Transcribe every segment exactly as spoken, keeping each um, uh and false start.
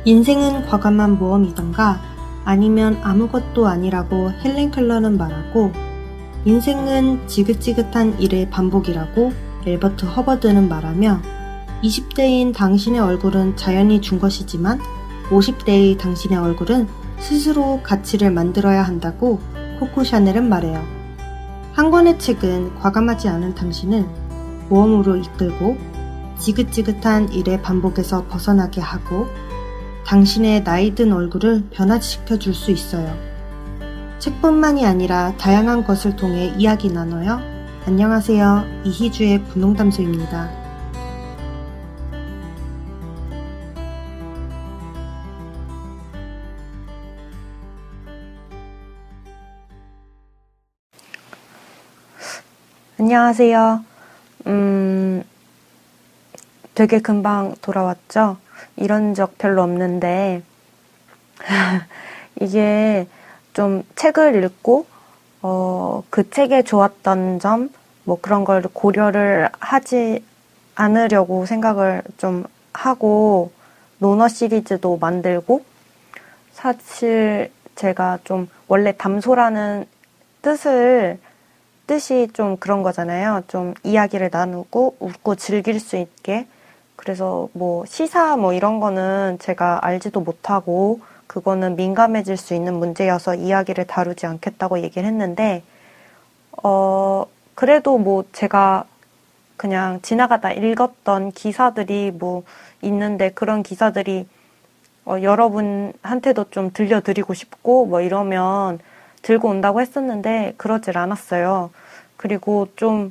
인생은 과감한 모험이던가 아니면 아무것도 아니라고 헬렌 켈러는 말하고, 인생은 지긋지긋한 일의 반복이라고 엘버트 허버드는 말하며, 이십 대인 당신의 얼굴은 자연이 준 것이지만 오십 대의 당신의 얼굴은 스스로 가치를 만들어야 한다고 코코 샤넬은 말해요. 한 권의 책은 과감하지 않은 당신을 모험으로 이끌고 지긋지긋한 일의 반복에서 벗어나게 하고 당신의 나이든 얼굴을 변화시켜 줄 수 있어요. 책뿐만이 아니라 다양한 것을 통해 이야기 나눠요. 안녕하세요. 이희주의 분홍담소입니다. 안녕하세요. 음, 되게 금방 돌아왔죠? 이런 적 별로 없는데, 이게 좀 책을 읽고, 어, 그 책에 좋았던 점, 뭐 그런 걸 고려를 하지 않으려고 생각을 좀 하고, 논어 시리즈도 만들고, 사실 제가 좀 원래 담소라는 뜻을 뜻이 좀 그런 거잖아요. 좀 이야기를 나누고 웃고 즐길 수 있게. 그래서 뭐 시사 뭐 이런 거는 제가 알지도 못하고 그거는 민감해질 수 있는 문제여서 이야기를 다루지 않겠다고 얘기를 했는데, 어, 그래도 뭐 제가 그냥 지나가다 읽었던 기사들이 뭐 있는데 그런 기사들이 어, 여러분한테도 좀 들려드리고 싶고 뭐 이러면 들고 온다고 했었는데 그러질 않았어요. 그리고 좀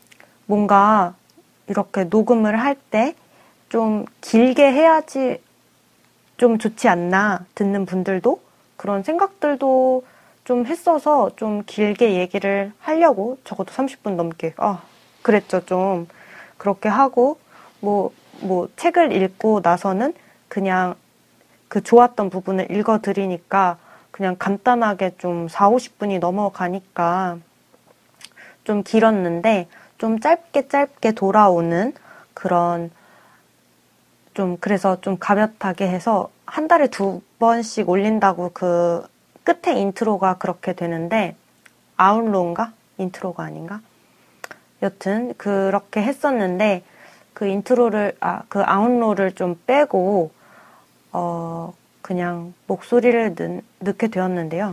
뭔가 이렇게 녹음을 할 때 좀 길게 해야지 좀 좋지 않나, 듣는 분들도 그런 생각들도 좀 했어서 좀 길게 얘기를 하려고, 적어도 삼십 분 넘게 아 그랬죠. 좀 그렇게 하고 뭐, 뭐 책을 읽고 나서는 그냥 그 좋았던 부분을 읽어드리니까 그냥 간단하게 좀 사오십 분이 넘어가니까 좀 길었는데, 좀 짧게 짧게 돌아오는 그런, 좀 그래서 좀 가볍게 해서 한 달에 두 번씩 올린다고 그 끝에 인트로가 그렇게 되는데, 아웃로인가? 인트로가 아닌가? 여튼 그렇게 했었는데 그 인트로를, 아, 그 아웃로를 좀 빼고 어 그냥 목소리를 넣, 넣게 되었는데요.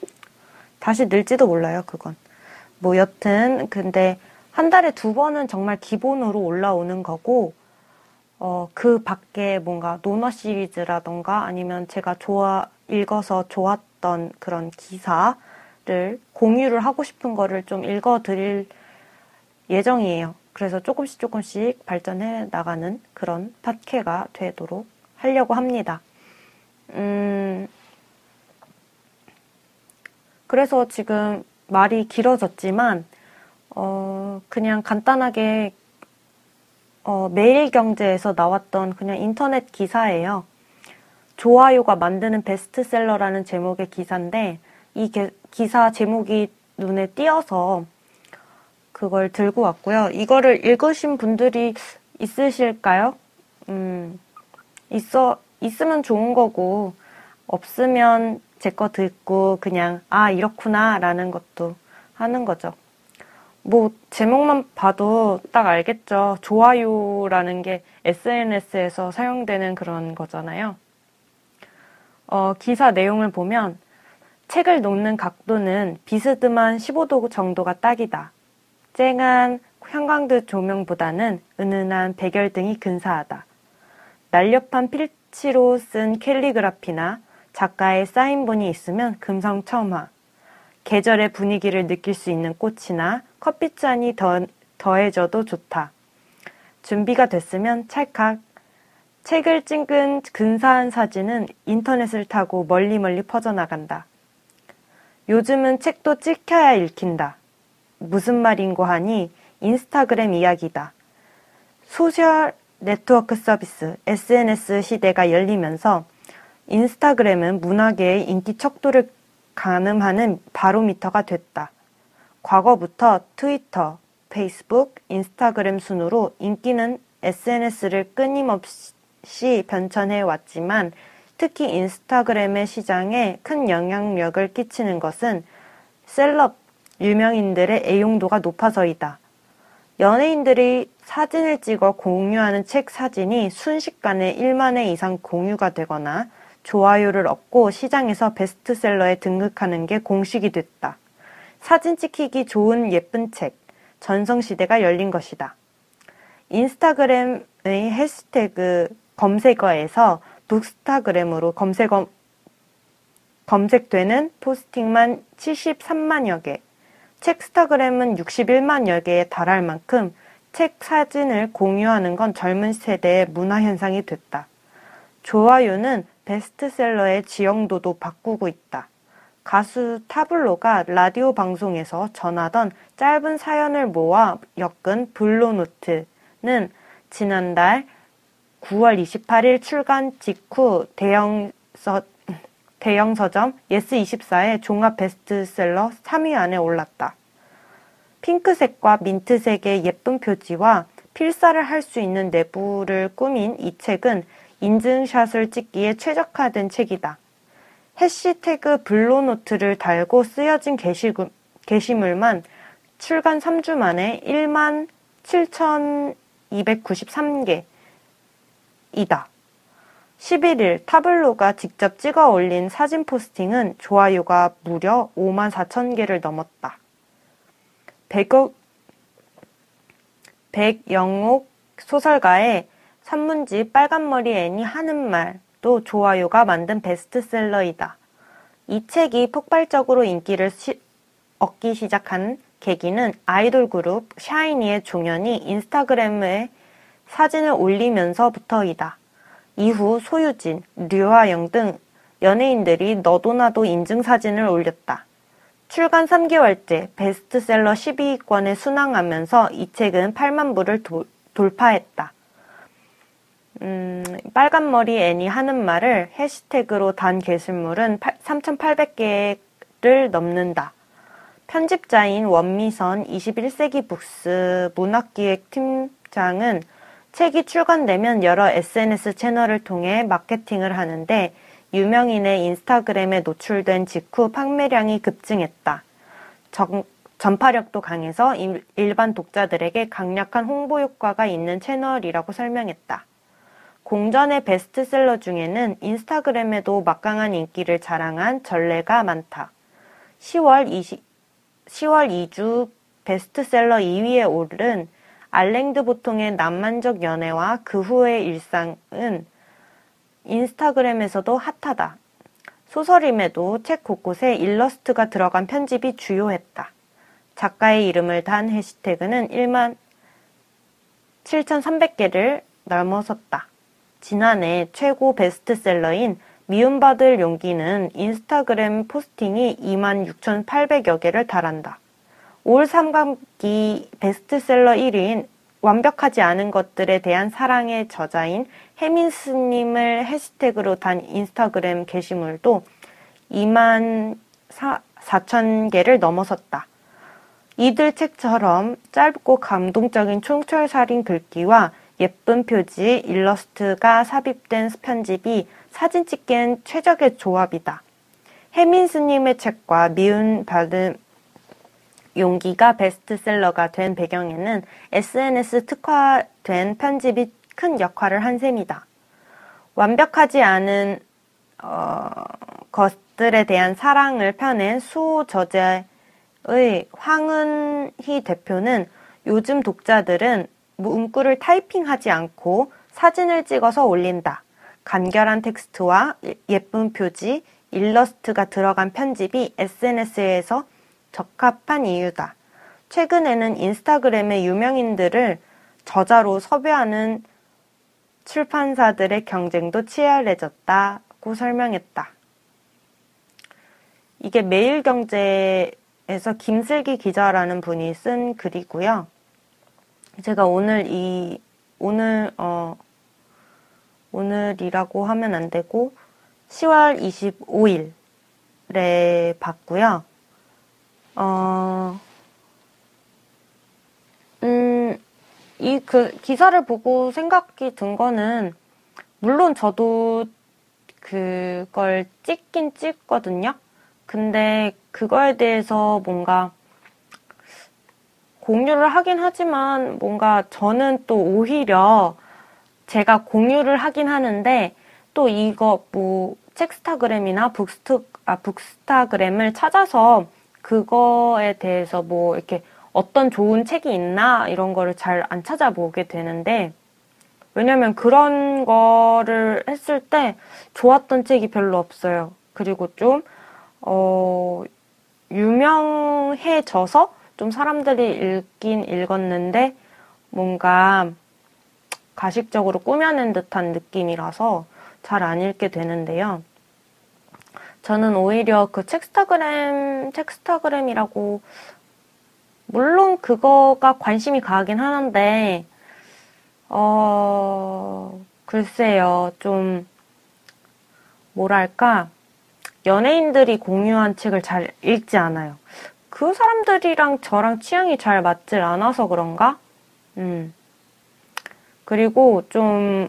다시 늘지도 몰라요, 그건. 뭐 여튼 근데 한 달에 두 번은 정말 기본으로 올라오는 거고, 어, 그 밖에 뭔가 논어 시리즈라던가 아니면 제가 좋아, 읽어서 좋았던 그런 기사를 공유를 하고 싶은 거를 좀 읽어드릴 예정이에요. 그래서 조금씩 조금씩 발전해 나가는 그런 팟캐가 되도록 하려고 합니다. 음, 그래서 지금 말이 길어졌지만, 어, 그냥 간단하게, 어, 매일경제에서 나왔던 그냥 인터넷 기사예요. 좋아요가 만드는 베스트셀러라는 제목의 기사인데, 이 게, 기사 제목이 눈에 띄어서 그걸 들고 왔고요. 이거를 읽으신 분들이 있으실까요? 음, 있어, 있으면 좋은 거고, 없으면 제 거 듣고 그냥 아 이렇구나 라는 것도 하는 거죠. 뭐 제목만 봐도 딱 알겠죠. 좋아요라는 게 에스엔에스에서 사용되는 그런 거잖아요. 어, 기사 내용을 보면 책을 놓는 각도는 비스듬한 십오 도 정도가 딱이다. 쨍한 형광등 조명보다는 은은한 백열등이 근사하다. 날렵한 필치로 쓴 캘리그라피나 작가의 사인본이 있으면 금상첨화. 계절의 분위기를 느낄 수 있는 꽃이나 커피잔이 더, 더해져도 좋다. 준비가 됐으면 찰칵. 책을 찍은 근사한 사진은 인터넷을 타고 멀리 멀리 퍼져나간다. 요즘은 책도 찍혀야 읽힌다. 무슨 말인고 하니 인스타그램 이야기다. 소셜 네트워크 서비스, 에스엔에스 시대가 열리면서 인스타그램은 문화계의 인기 척도를 가늠하는 바로미터가 됐다. 과거부터 트위터, 페이스북, 인스타그램 순으로 인기는 에스엔에스를 끊임없이 변천해 왔지만 특히 인스타그램의 시장에 큰 영향력을 끼치는 것은 셀럽, 유명인들의 애용도가 높아서이다. 연예인들이 사진을 찍어 공유하는 책 사진이 순식간에 일만 회 이상 공유가 되거나 좋아요를 얻고 시장에서 베스트셀러에 등극하는 게 공식이 됐다. 사진 찍히기 좋은 예쁜 책, 전성시대가 열린 것이다. 인스타그램의 해시태그 검색어에서 북스타그램으로 검색어, 검색되는 포스팅만 칠십삼만여 개, 책스타그램은 육십일만여 개에 달할 만큼 책 사진을 공유하는 건 젊은 세대의 문화현상이 됐다. 좋아요는 베스트셀러의 지형도도 바꾸고 있다. 가수 타블로가 라디오 방송에서 전하던 짧은 사연을 모아 엮은 블루노트는 지난달 구월 이십팔일 출간 직후 대형, 서, 대형 서점 예스이십사의 종합 베스트셀러 삼 위 안에 올랐다. 핑크색과 민트색의 예쁜 표지와 필사를 할 수 있는 내부를 꾸민 이 책은 인증샷을 찍기에 최적화된 책이다. 해시태그 블루노트를 달고 쓰여진 게시, 게시물만 출간 삼 주 만에 일만 칠천이백구십삼 개이다. 십일일 타블로가 직접 찍어 올린 사진 포스팅은 좋아요가 무려 오만 사천 개를 넘었다. 백억, 백영옥 소설가의 산문집 빨간머리 애니 하는 말도 좋아요가 만든 베스트셀러이다. 이 책이 폭발적으로 인기를 시, 얻기 시작한 계기는 아이돌 그룹 샤이니의 종현이 인스타그램에 사진을 올리면서부터이다. 이후 소유진, 류하영 등 연예인들이 너도나도 인증사진을 올렸다. 출간 삼 개월째 베스트셀러 십이 위권에 순항하면서 이 책은 팔만 부를 도, 돌파했다. 음, 빨간머리 애니 하는 말을 해시태그로 단 게시물은 삼천팔백 개를 넘는다. 편집자인 원미선 이십일 세기 북스 문학기획팀장은 책이 출간되면 여러 에스엔에스 채널을 통해 마케팅을 하는데 유명인의 인스타그램에 노출된 직후 판매량이 급증했다. 정, 전파력도 강해서 일, 일반 독자들에게 강력한 홍보 효과가 있는 채널이라고 설명했다. 공전의 베스트셀러 중에는 인스타그램에도 막강한 인기를 자랑한 전례가 많다. 시월 이 주 베스트셀러 이 위에 오른 알랭드 보통의 낭만적 연애와 그 후의 일상은 인스타그램에서도 핫하다. 소설임에도 책 곳곳에 일러스트가 들어간 편집이 주요했다. 작가의 이름을 단 해시태그는 일만 칠천삼백 개를 넘어섰다. 지난해 최고 베스트셀러인 미움받을 용기는 인스타그램 포스팅이 이만 육천팔백여 개를 달한다. 올 상반기 베스트셀러 일 위인 완벽하지 않은 것들에 대한 사랑의 저자인 혜민스님을 해시태그로 단 인스타그램 게시물도 이만 사천 개를 넘어섰다. 이들 책처럼 짧고 감동적인 촌철살인 글귀와 예쁜 표지, 일러스트가 삽입된 편집이 사진 찍기엔 최적의 조합이다. 혜민스님의 책과 미움받은 용기가 베스트셀러가 된 배경에는 에스엔에스 특화된 편집이 큰 역할을 한 셈이다. 완벽하지 않은 어, 것들에 대한 사랑을 펴낸 수호 저자의 황은희 대표는 요즘 독자들은 문구를 타이핑하지 않고 사진을 찍어서 올린다. 간결한 텍스트와 예쁜 표지, 일러스트가 들어간 편집이 에스엔에스에서 적합한 이유다. 최근에는 인스타그램의 유명인들을 저자로 섭외하는 출판사들의 경쟁도 치열해졌다고 설명했다. 이게 매일경제에서 김슬기 기자라는 분이 쓴 글이고요. 제가 오늘 이 오늘 어 오늘이라고 하면 안 되고 시월 이십오일에 봤고요. 어, 음, 이 그 기사를 보고 생각이 든 거는, 물론 저도 그걸 찍긴 찍거든요. 근데 그거에 대해서 뭔가 공유를 하긴 하지만 뭔가 저는 또 오히려 제가 공유를 하긴 하는데 또 이거 뭐 책스타그램이나 북스트, 아, 북스타그램을 찾아서 그거에 대해서 뭐 이렇게 어떤 좋은 책이 있나 이런 거를 잘 안 찾아보게 되는데 왜냐면 그런 거를 했을 때 좋았던 책이 별로 없어요. 그리고 좀 어, 유명해져서 좀 사람들이 읽긴 읽었는데 뭔가 가식적으로 꾸며낸 듯한 느낌이라서 잘 안 읽게 되는데요. 저는 오히려 그 책스타그램, 책스타그램이라고 물론 그거가 관심이 가긴 하는데 어, 글쎄요, 좀 뭐랄까 연예인들이 공유한 책을 잘 읽지 않아요. 그 사람들이랑 저랑 취향이 잘 맞질 않아서 그런가? 음. 그리고 좀,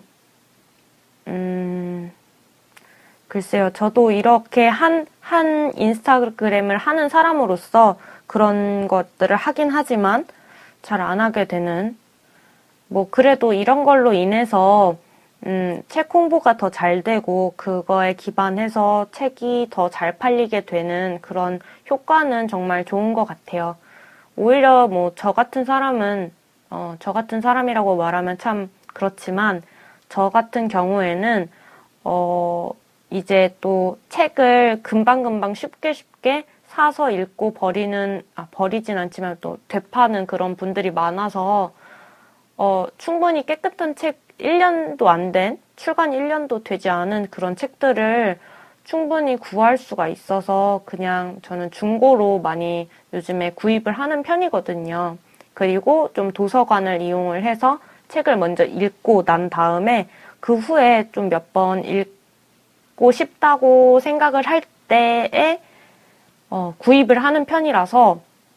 음, 글쎄요. 저도 이렇게 한, 한 인스타그램을 하는 사람으로서 그런 것들을 하긴 하지만 잘 안 하게 되는, 뭐, 그래도 이런 걸로 인해서, 음, 책 홍보가 더 잘 되고, 그거에 기반해서 책이 더 잘 팔리게 되는 그런 효과는 정말 좋은 것 같아요. 오히려 뭐, 저 같은 사람은, 어, 저 같은 사람이라고 말하면 참 그렇지만, 저 같은 경우에는, 어, 이제 또 책을 금방금방 쉽게 쉽게 사서 읽고 버리는, 아, 버리진 않지만 또 되파는 그런 분들이 많아서, 어, 충분히 깨끗한 책 일 년도 안 된, 출간 일 년도 되지 않은 그런 책들을 충분히 구할 수가 있어서 그냥 저는 중고로 많이 요즘에 구입을 하는 편이거든요. 그리고 좀 도서관을 이용을 해서 책을 먼저 읽고 난 다음에 그 후에 좀 몇 번 읽고 싶다고 생각을 할 때에 어, 구입을 하는 편이라서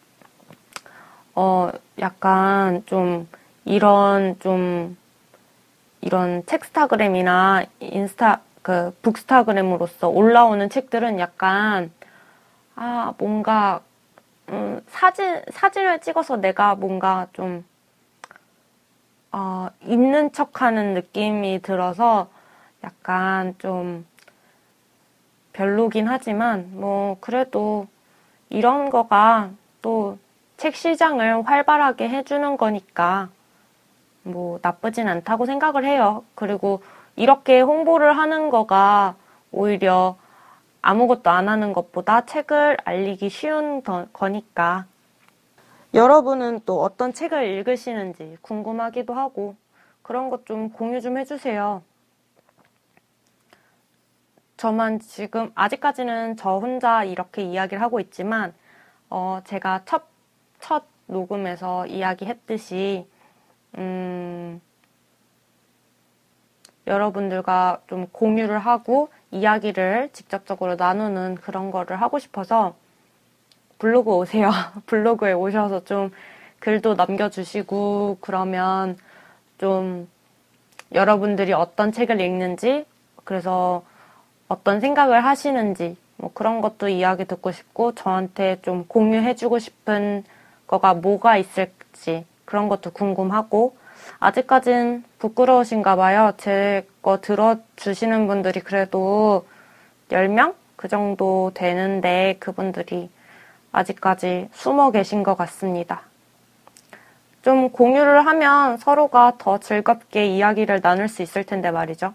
어, 약간 좀 이런 좀 이런 책스타그램이나 인스타 그 북스타그램으로서 올라오는 책들은 약간 아 뭔가 음, 사진 사진을 찍어서 내가 뭔가 좀 어, 있는 척하는 느낌이 들어서 약간 좀 별로긴 하지만 뭐 그래도 이런 거가 또 책 시장을 활발하게 해주는 거니까 뭐 나쁘진 않다고 생각을 해요. 그리고 이렇게 홍보를 하는 거가 오히려 아무것도 안 하는 것보다 책을 알리기 쉬운 거니까. 여러분은 또 어떤 책을 읽으시는지 궁금하기도 하고 그런 것 좀 공유 좀 해주세요. 저만 지금 아직까지는 저 혼자 이렇게 이야기를 하고 있지만 어 제가 첫, 첫 녹음에서 이야기했듯이 음, 여러분들과 좀 공유를 하고 이야기를 직접적으로 나누는 그런 거를 하고 싶어서 블로그 오세요. 블로그에 오셔서 좀 글도 남겨주시고 그러면 좀 여러분들이 어떤 책을 읽는지 그래서 어떤 생각을 하시는지 뭐 그런 것도 이야기 듣고 싶고 저한테 좀 공유해주고 싶은 거가 뭐가 있을지 그런 것도 궁금하고 아직까진 부끄러우신가 봐요. 제 거 들어주시는 분들이 그래도 열 명? 그 정도 되는데 그분들이 아직까지 숨어 계신 것 같습니다. 좀 공유를 하면 서로가 더 즐겁게 이야기를 나눌 수 있을 텐데 말이죠.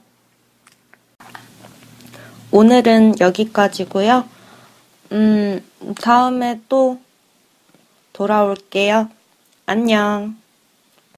오늘은 여기까지고요. 음, 다음에 또 돌아올게요. 안녕.